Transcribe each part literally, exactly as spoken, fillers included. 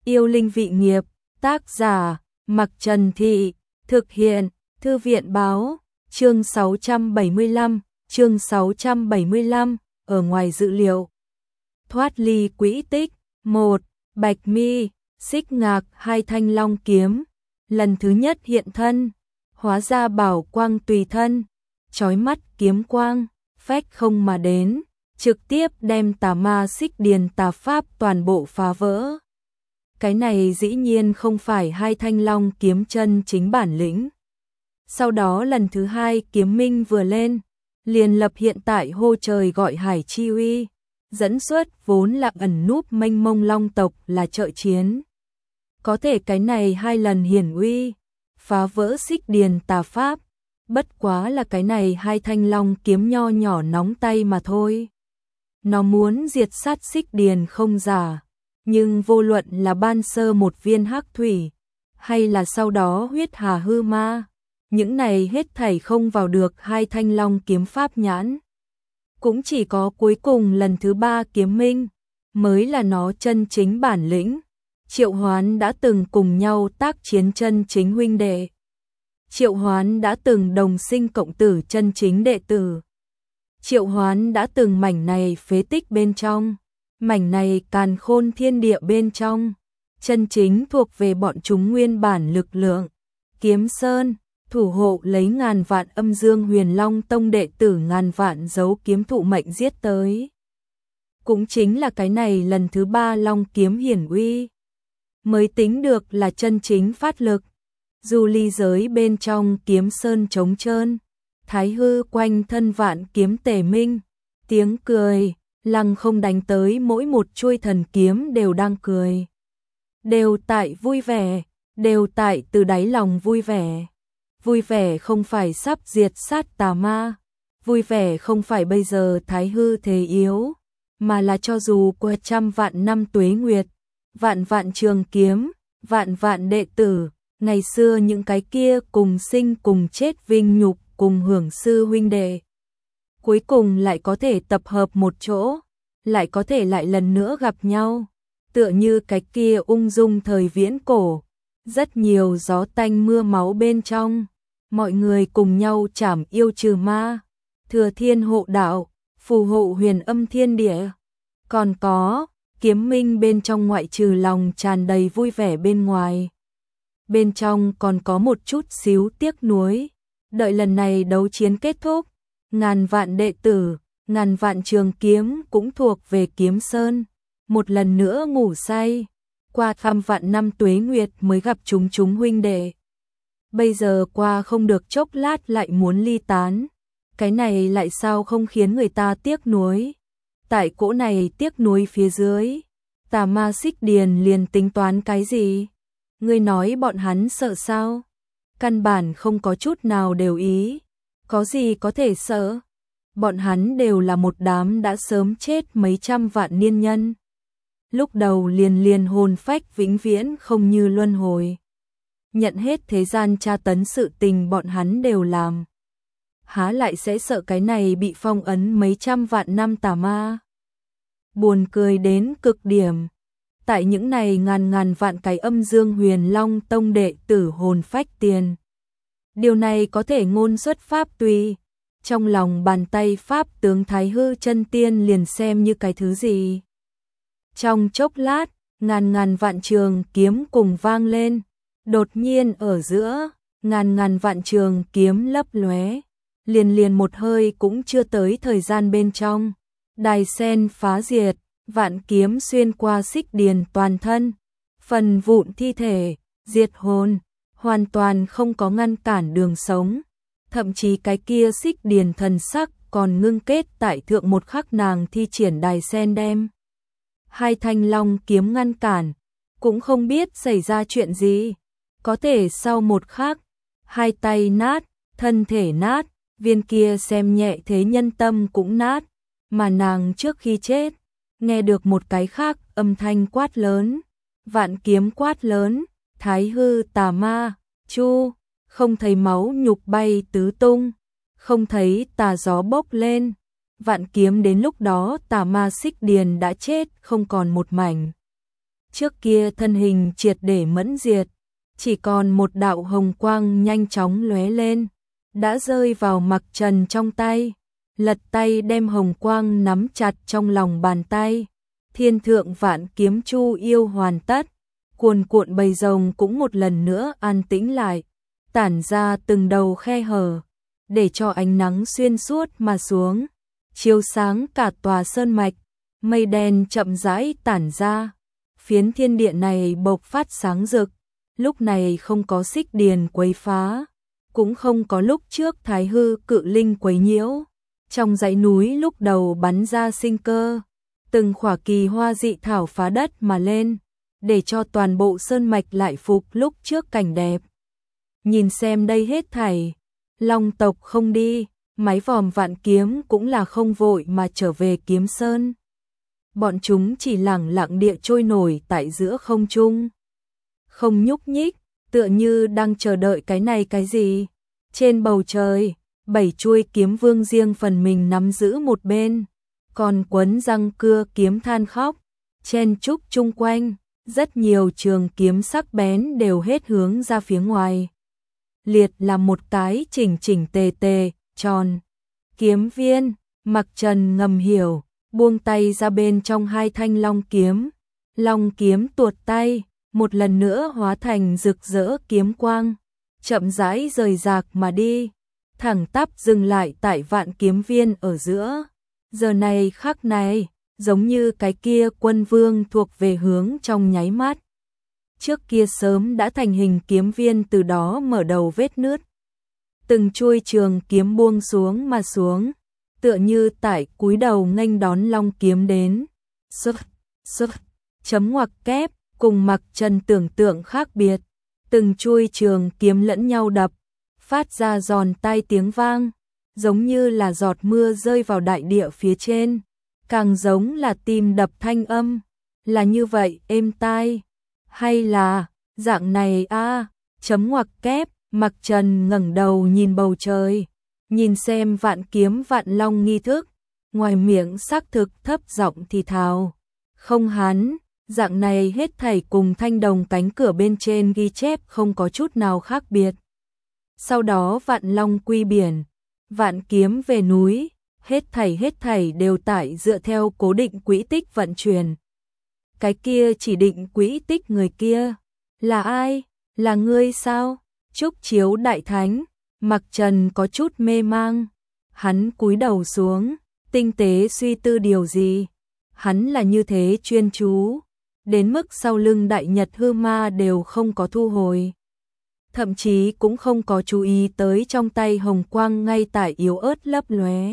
Yêu linh vị nghiệp, tác giả, Mặc Trần Thị, thực hiện, Thư viện báo, chương sáu trăm bảy mươi lăm, chương sáu trăm bảy mươi lăm, ở ngoài dự liệu. Thoát ly quỹ tích, một, Bạch Mi, xích ngạc hai thanh long kiếm, lần thứ nhất hiện thân, hóa ra bảo quang tùy thân, chói mắt kiếm quang, phách không mà đến, trực tiếp đem tà ma xích điền tà pháp toàn bộ phá vỡ. Cái này dĩ nhiên không phải hai thanh long kiếm chân chính bản lĩnh. Sau đó lần thứ hai kiếm minh vừa lên, liền lập hiện tại hô trời gọi hải chi uy, dẫn xuất vốn là ẩn núp mênh mông long tộc là trợ chiến. Có thể cái này hai lần hiển uy, phá vỡ xích điền tà pháp, bất quá là cái này hai thanh long kiếm nho nhỏ nóng tay mà thôi. Nó muốn diệt sát xích điền không giả, nhưng vô luận là ban sơ một viên hắc thủy, hay là sau đó huyết hà hư ma, những này hết thảy không vào được hai thanh long kiếm pháp nhãn. Cũng chỉ có cuối cùng lần thứ ba kiếm minh, mới là nó chân chính bản lĩnh. Triệu Hoán đã từng cùng nhau tác chiến chân chính huynh đệ. Triệu Hoán đã từng đồng sinh cộng tử chân chính đệ tử. Triệu Hoán đã từng mảnh này phế tích bên trong, mảnh này càn khôn thiên địa bên trong, chân chính thuộc về bọn chúng nguyên bản lực lượng. Kiếm Sơn, thủ hộ lấy ngàn vạn âm dương huyền long tông đệ tử ngàn vạn dấu kiếm thụ mệnh giết tới. Cũng chính là cái này lần thứ ba long kiếm hiển uy, mới tính được là chân chính phát lực. Dù ly giới bên trong kiếm sơn trống trơn, thái hư quanh thân vạn kiếm tề minh, tiếng cười, lăng không đánh tới mỗi một chuôi thần kiếm đều đang cười. Đều tại vui vẻ, đều tại từ đáy lòng vui vẻ. Vui vẻ không phải sắp diệt sát tà ma, vui vẻ không phải bây giờ thái hư thế yếu, mà là cho dù qua trăm vạn năm tuế nguyệt, vạn vạn trường kiếm, vạn vạn đệ tử, ngày xưa những cái kia cùng sinh cùng chết vinh nhục cùng hưởng sư huynh đệ. Cuối cùng lại có thể tập hợp một chỗ, lại có thể lại lần nữa gặp nhau, tựa như cái kia ung dung thời viễn cổ, rất nhiều gió tanh mưa máu bên trong, mọi người cùng nhau trảm yêu trừ ma, thừa thiên hộ đạo, phù hộ huyền âm thiên địa. Còn có, kiếm minh bên trong ngoại trừ lòng tràn đầy vui vẻ bên ngoài, bên trong còn có một chút xíu tiếc nuối. Đợi lần này đấu chiến kết thúc, ngàn vạn đệ tử, ngàn vạn trường kiếm cũng thuộc về Kiếm Sơn, một lần nữa ngủ say, qua trăm vạn năm tuế nguyệt mới gặp chúng chúng huynh đệ. Bây giờ qua không được chốc lát lại muốn ly tán, cái này lại sao không khiến người ta tiếc nuối. Tại cỗ này tiếc nuối phía dưới, tà ma xích điền liền tính toán cái gì? Ngươi nói bọn hắn sợ sao? Căn bản không có chút nào đều ý, có gì có thể sợ? Bọn hắn đều là một đám đã sớm chết mấy trăm vạn niên nhân. Lúc đầu liền liền hồn phách vĩnh viễn không như luân hồi. Nhận hết thế gian tra tấn sự tình bọn hắn đều làm. Há lại sẽ sợ cái này bị phong ấn mấy trăm vạn năm tà ma? Buồn cười đến cực điểm. Tại những này ngàn ngàn vạn cái âm dương huyền long tông đệ tử hồn phách tiền. Điều này có thể ngôn xuất pháp tùy. Trong lòng bàn tay pháp tướng thái hư chân tiên liền xem như cái thứ gì. Trong chốc lát, ngàn ngàn vạn trường kiếm cùng vang lên. Đột nhiên ở giữa, ngàn ngàn vạn trường kiếm lấp lóe, liền liền một hơi cũng chưa tới thời gian bên trong. Đài sen phá diệt, vạn kiếm xuyên qua xích điền toàn thân, phần vụn thi thể, diệt hồn, hoàn toàn không có ngăn cản đường sống. Thậm chí cái kia xích điền thần sắc còn ngưng kết tại thượng một khắc nàng thi triển đài sen đem. Hai thanh long kiếm ngăn cản, cũng không biết xảy ra chuyện gì. Có thể sau một khắc, hai tay nát, thân thể nát, viên kia xem nhẹ thế nhân tâm cũng nát, mà nàng trước khi chết, nghe được một cái khác âm thanh quát lớn, vạn kiếm quát lớn, thái hư tà ma, chu, không thấy máu nhục bay tứ tung, không thấy tà gió bốc lên, vạn kiếm đến lúc đó tà ma xích điền đã chết không còn một mảnh. Trước kia thân hình triệt để mẫn diệt, chỉ còn một đạo hồng quang nhanh chóng lóe lên, đã rơi vào Mặc Trần trong tay. Lật tay đem hồng quang nắm chặt trong lòng bàn tay. Thiên thượng vạn kiếm chu yêu hoàn tất, cuồn cuộn bầy rồng cũng một lần nữa an tĩnh lại, tản ra từng đầu khe hở, để cho ánh nắng xuyên suốt mà xuống, chiếu sáng cả tòa sơn mạch. Mây đen chậm rãi tản ra, phiến thiên địa này bộc phát sáng rực. Lúc này không có xích điền quấy phá, cũng không có lúc trước thái hư cự linh quấy nhiễu. Trong dãy núi lúc đầu bắn ra sinh cơ, từng khỏa kỳ hoa dị thảo phá đất mà lên, để cho toàn bộ sơn mạch lại phục lúc trước cảnh đẹp. Nhìn xem đây hết thảy, Long tộc không đi, mái vòm vạn kiếm cũng là không vội mà trở về Kiếm Sơn. Bọn chúng chỉ lẳng lặng địa trôi nổi tại giữa không trung, không nhúc nhích, tựa như đang chờ đợi cái này cái gì. Trên bầu trời, bảy chuôi kiếm vương riêng phần mình nắm giữ một bên, còn quấn răng cưa kiếm than khóc, chen chúc chung quanh, rất nhiều trường kiếm sắc bén đều hết hướng ra phía ngoài. Liệt là một cái chỉnh chỉnh tề tề, tròn. Kiếm viên, Mặc Trần ngầm hiểu, buông tay ra bên trong hai thanh long kiếm. Long kiếm tuột tay, một lần nữa hóa thành rực rỡ kiếm quang, chậm rãi rời rạc mà đi, thẳng tắp dừng lại tại vạn kiếm viên ở giữa. Giờ này khắc này, giống như cái kia quân vương thuộc về hướng trong nháy mắt. Trước kia sớm đã thành hình kiếm viên từ đó mở đầu vết nứt. Từng chuôi trường kiếm buông xuống mà xuống, tựa như tại cúi đầu nghênh đón long kiếm đến. Sức, sức, chấm ngoặc kép, cùng Mặc Trần tưởng tượng khác biệt. Từng chuôi trường kiếm lẫn nhau đập, phát ra giòn tai tiếng vang, giống như là giọt mưa rơi vào đại địa phía trên, càng giống là tim đập thanh âm, là như vậy êm tai, hay là dạng này a? À, chấm ngoặc kép. Mặc Trần ngẩng đầu nhìn bầu trời, nhìn xem vạn kiếm vạn long nghi thức, ngoài miệng xác thực thấp giọng thì thào, không hắn, dạng này hết thảy cùng thanh đồng cánh cửa bên trên ghi chép không có chút nào khác biệt. Sau đó vạn long quy biển, vạn kiếm về núi, hết thảy hết thảy đều tại dựa theo cố định quỹ tích vận chuyển. Cái kia chỉ định quỹ tích người kia, là ai? Là ngươi sao? Trúc Chiếu Đại Thánh. Mặc Trần có chút mê mang, hắn cúi đầu xuống, tinh tế suy tư điều gì. Hắn là như thế chuyên chú, đến mức sau lưng Đại Nhật hư ma đều không có thu hồi. Thậm chí cũng không có chú ý tới trong tay hồng quang ngay tại yếu ớt lấp lóe.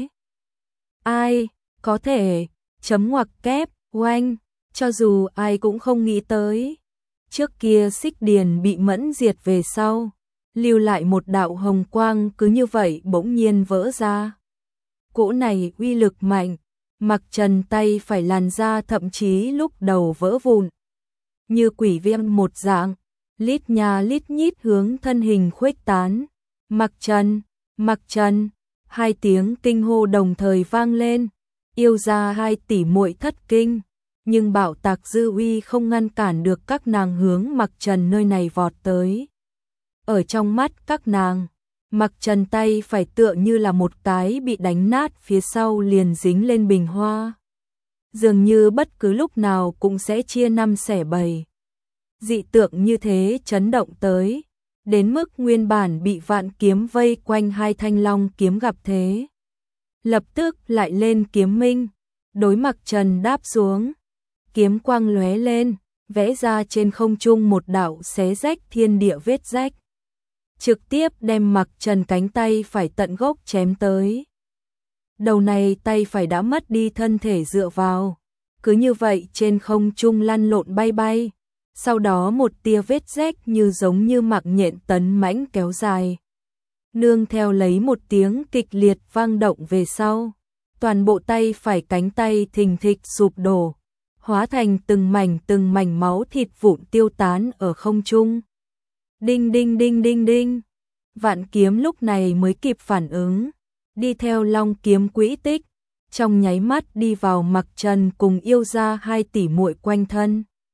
Ai, có thể, chấm ngoặc kép, oanh, cho dù ai cũng không nghĩ tới. Trước kia xích điền bị mẫn diệt về sau, lưu lại một đạo hồng quang cứ như vậy bỗng nhiên vỡ ra. Cỗ này uy lực mạnh, Mặc Trần tay phải làn ra thậm chí lúc đầu vỡ vụn. Như quỷ viêm một dạng, lít nhà lít nhít hướng thân hình khuếch tán. Mặc Trần, Mặc Trần, hai tiếng kinh hô đồng thời vang lên, yêu ra hai tỷ muội thất kinh. Nhưng bạo tạc dư uy không ngăn cản được các nàng hướng Mặc Trần nơi này vọt tới. Ở trong mắt các nàng, Mặc Trần tay phải tựa như là một cái bị đánh nát phía sau liền dính lên bình hoa. Dường như bất cứ lúc nào cũng sẽ chia năm xẻ bảy. Dị tượng như thế chấn động tới, đến mức nguyên bản bị vạn kiếm vây quanh hai thanh long kiếm gặp thế. Lập tức lại lên kiếm minh, đối Mặc Trần đáp xuống. Kiếm quang lóe lên, vẽ ra trên không trung một đạo xé rách thiên địa vết rách. Trực tiếp đem Mặc Trần cánh tay phải tận gốc chém tới. Đầu này tay phải đã mất đi thân thể dựa vào, cứ như vậy trên không trung lăn lộn bay bay. Sau đó một tia vết rách như giống như mạng nhện tấn mãnh kéo dài. Nương theo lấy một tiếng kịch liệt vang động về sau, toàn bộ tay phải cánh tay thình thịch sụp đổ, hóa thành từng mảnh từng mảnh máu thịt vụn tiêu tán ở không trung. Đinh đinh đinh đinh đinh. Vạn kiếm lúc này mới kịp phản ứng, đi theo long kiếm quỹ tích, trong nháy mắt đi vào Mặc Trần cùng yêu ra hai tỷ muội quanh thân.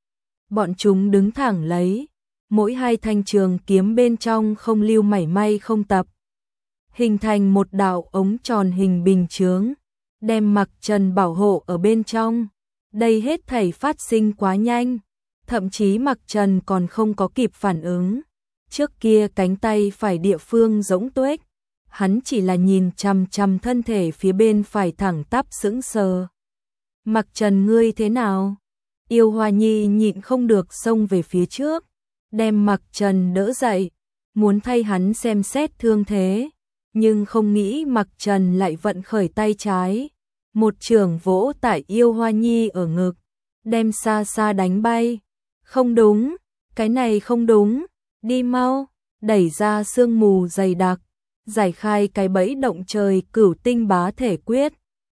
bọn chúng đứng thẳng lấy, mỗi hai thanh trường kiếm bên trong không lưu mảy may không tập, hình thành một đạo ống tròn hình bình chướng, đem Mặc Trần bảo hộ ở bên trong. Đây hết thảy phát sinh quá nhanh, thậm chí Mặc Trần còn không có kịp phản ứng. Trước kia cánh tay phải địa phương rỗng tuếch, hắn chỉ là nhìn chằm chằm thân thể phía bên phải thẳng tắp sững sờ. Mặc Trần ngươi thế nào? Yêu Hoa Nhi nhịn không được xông về phía trước, đem Mặc Trần đỡ dậy, muốn thay hắn xem xét thương thế, nhưng không nghĩ Mặc Trần lại vận khởi tay trái, một chưởng vỗ tại Yêu Hoa Nhi ở ngực, đem xa xa đánh bay. Không đúng, cái này không đúng, đi mau, đẩy ra sương mù dày đặc, giải khai cái bẫy động trời Cửu Tinh Bá Thể Quyết.